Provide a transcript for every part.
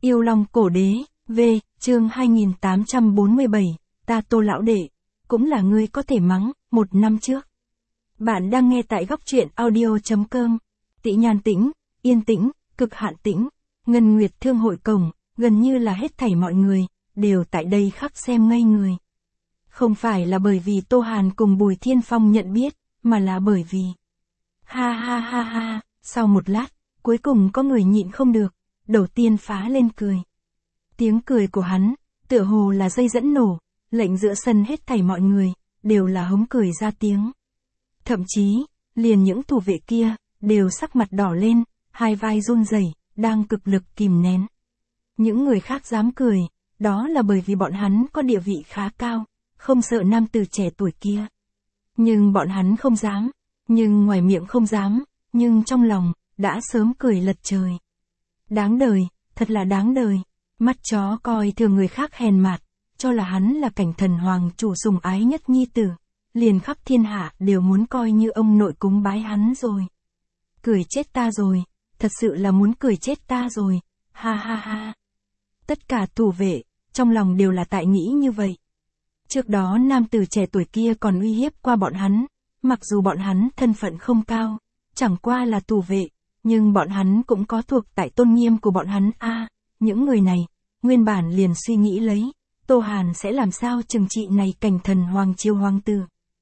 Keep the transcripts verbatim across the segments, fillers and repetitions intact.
Yêu Long Cổ Đế, V, chương hai nghìn tám trăm bốn mươi bảy, ta Tô lão đệ, cũng là ngươi có thể mắng, một năm trước. Bạn đang nghe tại góc truyện audio.com, Tị Nhàn Tĩnh, yên tĩnh, cực hạn tĩnh, Ngân Nguyệt Thương hội cổng, gần như là hết thảy mọi người, đều tại đây khắc xem ngây người. Không phải là bởi vì Tô Hàn cùng Bùi Thiên Phong nhận biết, mà là bởi vì... Ha ha ha ha, sau một lát, cuối cùng có người nhịn không được, đầu tiên phá lên cười. Tiếng cười của hắn, tựa hồ là dây dẫn nổ, lệnh giữa sân hết thảy mọi người, đều là hống cười ra tiếng. Thậm chí, liền những thủ vệ kia, đều sắc mặt đỏ lên, hai vai run rẩy, đang cực lực kìm nén. Những người khác dám cười, đó là bởi vì bọn hắn có địa vị khá cao, không sợ nam tử trẻ tuổi kia. Nhưng bọn hắn không dám, nhưng ngoài miệng không dám, nhưng trong lòng, đã sớm cười lật trời. Đáng đời, thật là đáng đời, mắt chó coi thường người khác hèn mạt, cho là hắn là cảnh thần hoàng chủ sủng ái nhất nhi tử, liền khắp thiên hạ đều muốn coi như ông nội cúng bái hắn rồi. Cười chết ta rồi, thật sự là muốn cười chết ta rồi, ha ha ha. Tất cả thủ vệ, trong lòng đều là tại nghĩ như vậy. Trước đó nam tử trẻ tuổi kia còn uy hiếp qua bọn hắn, mặc dù bọn hắn thân phận không cao, chẳng qua là thủ vệ, nhưng bọn hắn cũng có thuộc tại tôn nghiêm của bọn hắn a. À, những người này, nguyên bản liền suy nghĩ lấy, Tô Hàn sẽ làm sao trừng trị này cảnh thần hoàng triều hoàng tử.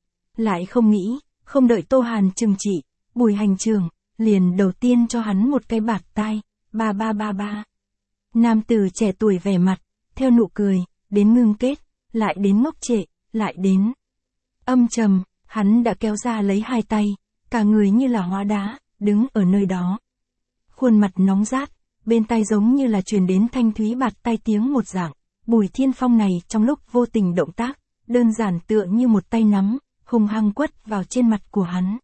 Lại không nghĩ, không đợi Tô Hàn trừng trị, Bùi hành trưởng, liền đầu tiên cho hắn một cái bạt tai, ba ba ba ba. Nam tử trẻ tuổi vẻ mặt, theo nụ cười, đến ngưng kết, lại đến ngốc trệ, lại đến âm trầm, hắn đã kéo ra lấy hai tay, cả người như là hóa đá, đứng ở nơi đó. Khuôn mặt nóng rát, bên tai giống như là truyền đến thanh thúy bạt tai tiếng một dạng. Bùi Thiên Phong này trong lúc vô tình động tác, đơn giản tựa như một tay nắm, hung hăng quất vào trên mặt của hắn.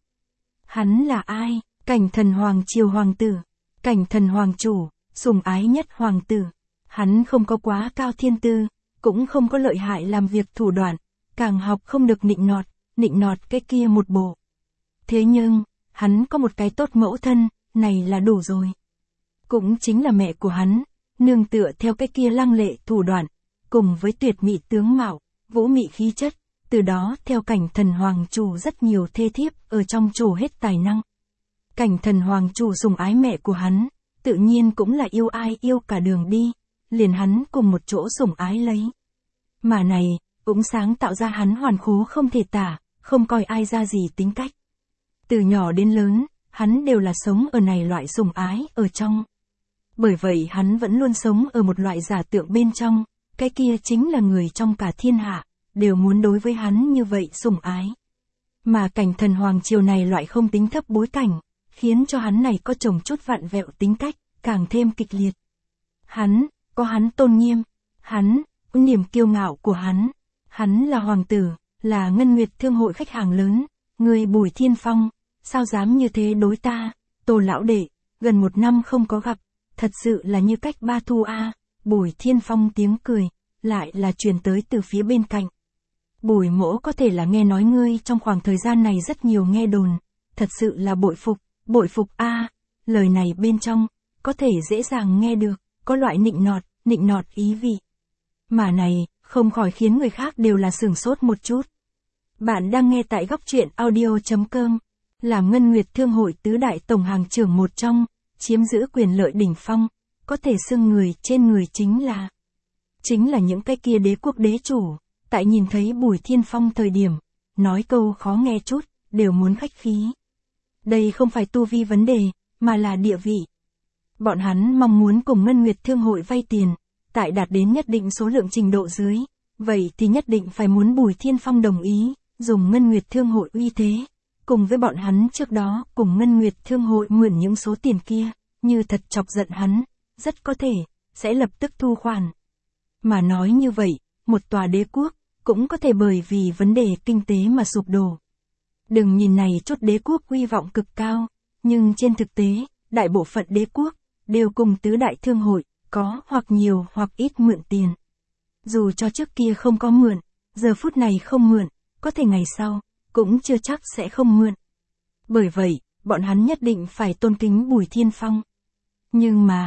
Hắn là ai? Cảnh thần hoàng triều hoàng tử, cảnh thần hoàng chủ, sủng ái nhất hoàng tử. Hắn không có quá cao thiên tư, cũng không có lợi hại làm việc thủ đoạn, càng học không được nịnh nọt, nịnh nọt cái kia một bộ. Thế nhưng, hắn có một cái tốt mẫu thân, này là đủ rồi. Cũng chính là mẹ của hắn, nương tựa theo cái kia lăng lệ thủ đoạn, cùng với tuyệt mỹ tướng mạo, vũ mị khí chất, từ đó theo cảnh thần hoàng chủ rất nhiều thê thiếp ở trong trổ hết tài năng. Cảnh thần hoàng chủ sủng ái mẹ của hắn, tự nhiên cũng là yêu ai yêu cả đường đi, liền hắn cùng một chỗ sủng ái lấy. Mà này, cũng sáng tạo ra hắn hoàn khố không thể tả, không coi ai ra gì tính cách. Từ nhỏ đến lớn, hắn đều là sống ở này loại sủng ái ở trong. Bởi vậy hắn vẫn luôn sống ở một loại giả tượng bên trong, cái kia chính là người trong cả thiên hạ, đều muốn đối với hắn như vậy sủng ái. Mà cảnh thần hoàng triều này loại không tính thấp bối cảnh, khiến cho hắn này có chồng chút vặn vẹo tính cách, càng thêm kịch liệt. Hắn, có hắn tôn nghiêm, hắn, niềm kiêu ngạo của hắn, hắn là hoàng tử, là Ngân Nguyệt Thương hội khách hàng lớn, người Bùi Thiên Phong, sao dám như thế đối ta, Tô lão đệ, gần một năm không có gặp, thật sự là như cách ba thu a. À. Bùi Thiên Phong tiếng cười, lại là truyền tới từ phía bên cạnh. Bùi mỗ có thể là nghe nói ngươi trong khoảng thời gian này rất nhiều nghe đồn, thật sự là bội phục, bội phục a. À. Lời này bên trong, có thể dễ dàng nghe được, có loại nịnh nọt, nịnh nọt ý vị. Mà này, không khỏi khiến người khác đều là sửng sốt một chút. Bạn đang nghe tại góc truyện audio.com, làm Ngân Nguyệt Thương hội tứ đại tổng hàng trưởng một trong, chiếm giữ quyền lợi đỉnh phong, có thể xưng người trên người chính là, chính là những cái kia đế quốc đế chủ, tại nhìn thấy Bùi Thiên Phong thời điểm, nói câu khó nghe chút, đều muốn khách khí. Đây không phải tu vi vấn đề, mà là địa vị. Bọn hắn mong muốn cùng Ngân Nguyệt Thương hội vay tiền, tại đạt đến nhất định số lượng trình độ dưới, vậy thì nhất định phải muốn Bùi Thiên Phong đồng ý, dùng Ngân Nguyệt Thương hội uy thế, cùng với bọn hắn trước đó cùng Ngân Nguyệt Thương hội mượn những số tiền kia, như thật chọc giận hắn, rất có thể, sẽ lập tức thu khoản. Mà nói như vậy, một tòa đế quốc, cũng có thể bởi vì vấn đề kinh tế mà sụp đổ. Đừng nhìn này chút đế quốc uy vọng cực cao, nhưng trên thực tế, đại bộ phận đế quốc, đều cùng tứ đại thương hội, có hoặc nhiều hoặc ít mượn tiền. Dù cho trước kia không có mượn, giờ phút này không mượn, có thể ngày sau, cũng chưa chắc sẽ không mượn. Bởi vậy, bọn hắn nhất định phải tôn kính Bùi Thiên Phong. Nhưng mà,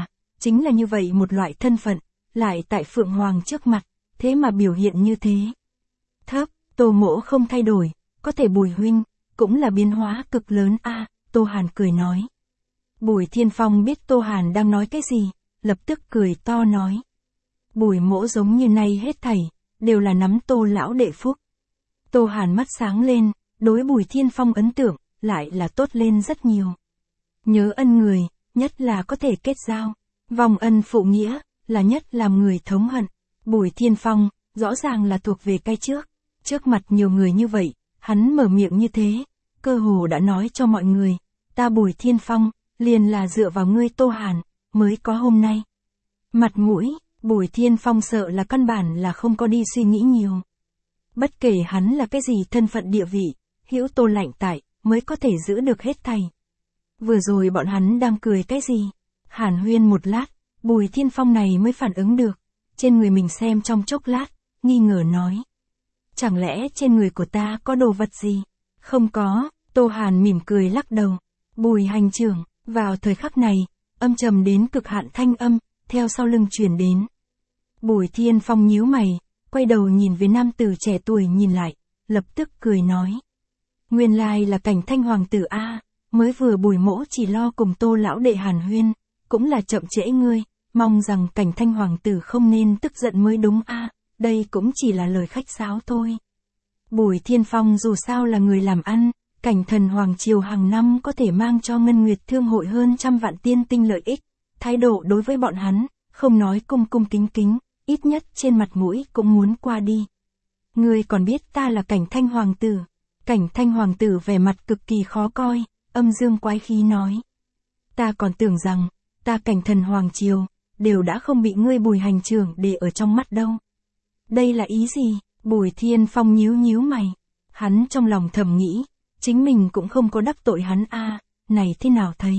chính là như vậy một loại thân phận, lại tại Phượng Hoàng trước mặt, thế mà biểu hiện như thế. Thấp, Tô Mỗ không thay đổi, có thể Bùi huynh, cũng là biến hóa cực lớn a. Tô Hàn cười nói. Bùi Thiên Phong biết Tô Hàn đang nói cái gì, lập tức cười to nói. Bùi mỗ giống như nay hết thảy, đều là nắm Tô lão đệ phúc. Tô Hàn mắt sáng lên, đối Bùi Thiên Phong ấn tượng, lại là tốt lên rất nhiều. Nhớ ân người, nhất là có thể kết giao. Vòng ân phụ nghĩa, là nhất làm người thống hận. Bùi Thiên Phong, rõ ràng là thuộc về cái trước. Trước mặt nhiều người như vậy, hắn mở miệng như thế, cơ hồ đã nói cho mọi người. Ta Bùi Thiên Phong, liền là dựa vào ngươi Tô Hàn, mới có hôm nay. Mặt mũi, Bùi Thiên Phong sợ là căn bản là không có đi suy nghĩ nhiều. Bất kể hắn là cái gì thân phận địa vị, hữu Tô lạnh tại, mới có thể giữ được hết thảy. Vừa rồi bọn hắn đang cười cái gì? Hàn huyên một lát, Bùi Thiên Phong này mới phản ứng được. Trên người mình xem trong chốc lát, nghi ngờ nói. Chẳng lẽ trên người của ta có đồ vật gì? Không có, Tô Hàn mỉm cười lắc đầu. Bùi hành trưởng, vào thời khắc này, âm trầm đến cực hạn thanh âm, theo sau lưng truyền đến. Bùi Thiên Phong nhíu mày, quay đầu nhìn về nam tử trẻ tuổi nhìn lại, lập tức cười nói. Nguyên lai là Cảnh Thanh hoàng tử a, mới vừa Bùi mỗ chỉ lo cùng Tô lão đệ hàn huyên, cũng là chậm trễ ngươi, mong rằng Cảnh Thanh hoàng tử không nên tức giận mới đúng a, đây cũng chỉ là lời khách sáo thôi. Bùi Thiên Phong dù sao là người làm ăn, Cảnh Thần Hoàng Triều hàng năm có thể mang cho Ngân Nguyệt Thương hội hơn trăm vạn tiên tinh lợi ích, thái độ đối với bọn hắn, không nói cung cung kính kính, ít nhất trên mặt mũi cũng muốn qua đi. Ngươi còn biết ta là Cảnh Thanh hoàng tử? Cảnh Thanh hoàng tử vẻ mặt cực kỳ khó coi, âm dương quái khí nói. Ta còn tưởng rằng, ta Cảnh Thần Hoàng Triều, đều đã không bị ngươi Bùi hành trưởng để ở trong mắt đâu. Đây là ý gì? Bùi Thiên Phong nhíu nhíu mày. Hắn trong lòng thầm nghĩ, chính mình cũng không có đắc tội hắn a, này thế nào thấy.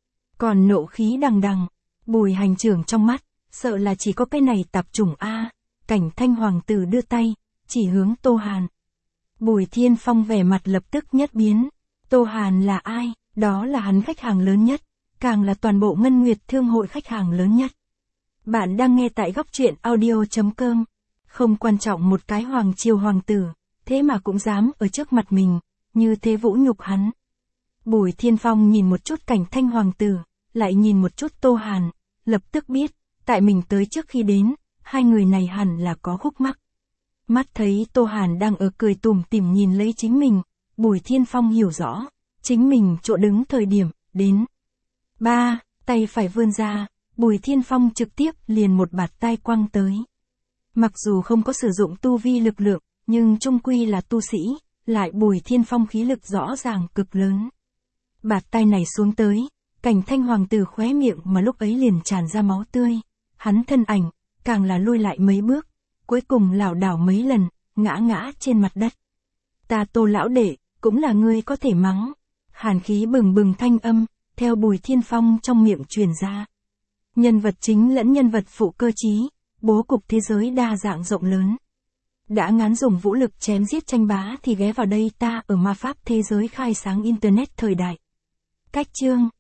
Còn nộ khí đằng đằng, Bùi hành trưởng trong mắt, sợ là chỉ có cái này tạp chủng a. Cảnh Thanh hoàng tử đưa tay, chỉ hướng Tô Hàn. Bùi Thiên Phong vẻ mặt lập tức nhất biến. Tô Hàn là ai? Đó là hắn khách hàng lớn nhất, càng là toàn bộ Ngân Nguyệt Thương hội khách hàng lớn nhất. Bạn đang nghe tại góc truyện audio chấm com. Không quan trọng một cái hoàng triều hoàng tử, thế mà cũng dám ở trước mặt mình, như thế vũ nhục hắn. Bùi Thiên Phong nhìn một chút Cảnh Thanh hoàng tử, lại nhìn một chút Tô Hàn, lập tức biết, tại mình tới trước khi đến, hai người này hẳn là có khúc mắc. Mắt thấy Tô Hàn đang ở cười tủm tỉm nhìn lấy chính mình, Bùi Thiên Phong hiểu rõ, chính mình chỗ đứng thời điểm, đến. Ba, tay phải vươn ra, Bùi Thiên Phong trực tiếp liền một bạt tay quăng tới. Mặc dù không có sử dụng tu vi lực lượng, nhưng chung quy là tu sĩ, lại Bùi Thiên Phong khí lực rõ ràng cực lớn. Bạt tay này xuống tới, Cảnh Thanh hoàng tử khóe miệng mà lúc ấy liền tràn ra máu tươi. Hắn thân ảnh, càng là lui lại mấy bước, cuối cùng lảo đảo mấy lần, ngã ngã trên mặt đất. Ta Tô lão đệ, cũng là ngươi có thể mắng. Hàn khí bừng bừng thanh âm, theo Bùi Thiên Phong trong miệng truyền ra. Nhân vật chính lẫn nhân vật phụ cơ trí, bố cục thế giới đa dạng rộng lớn. Đã ngán dùng vũ lực chém giết tranh bá thì ghé vào đây ta ở ma pháp thế giới khai sáng internet thời đại. Cách chương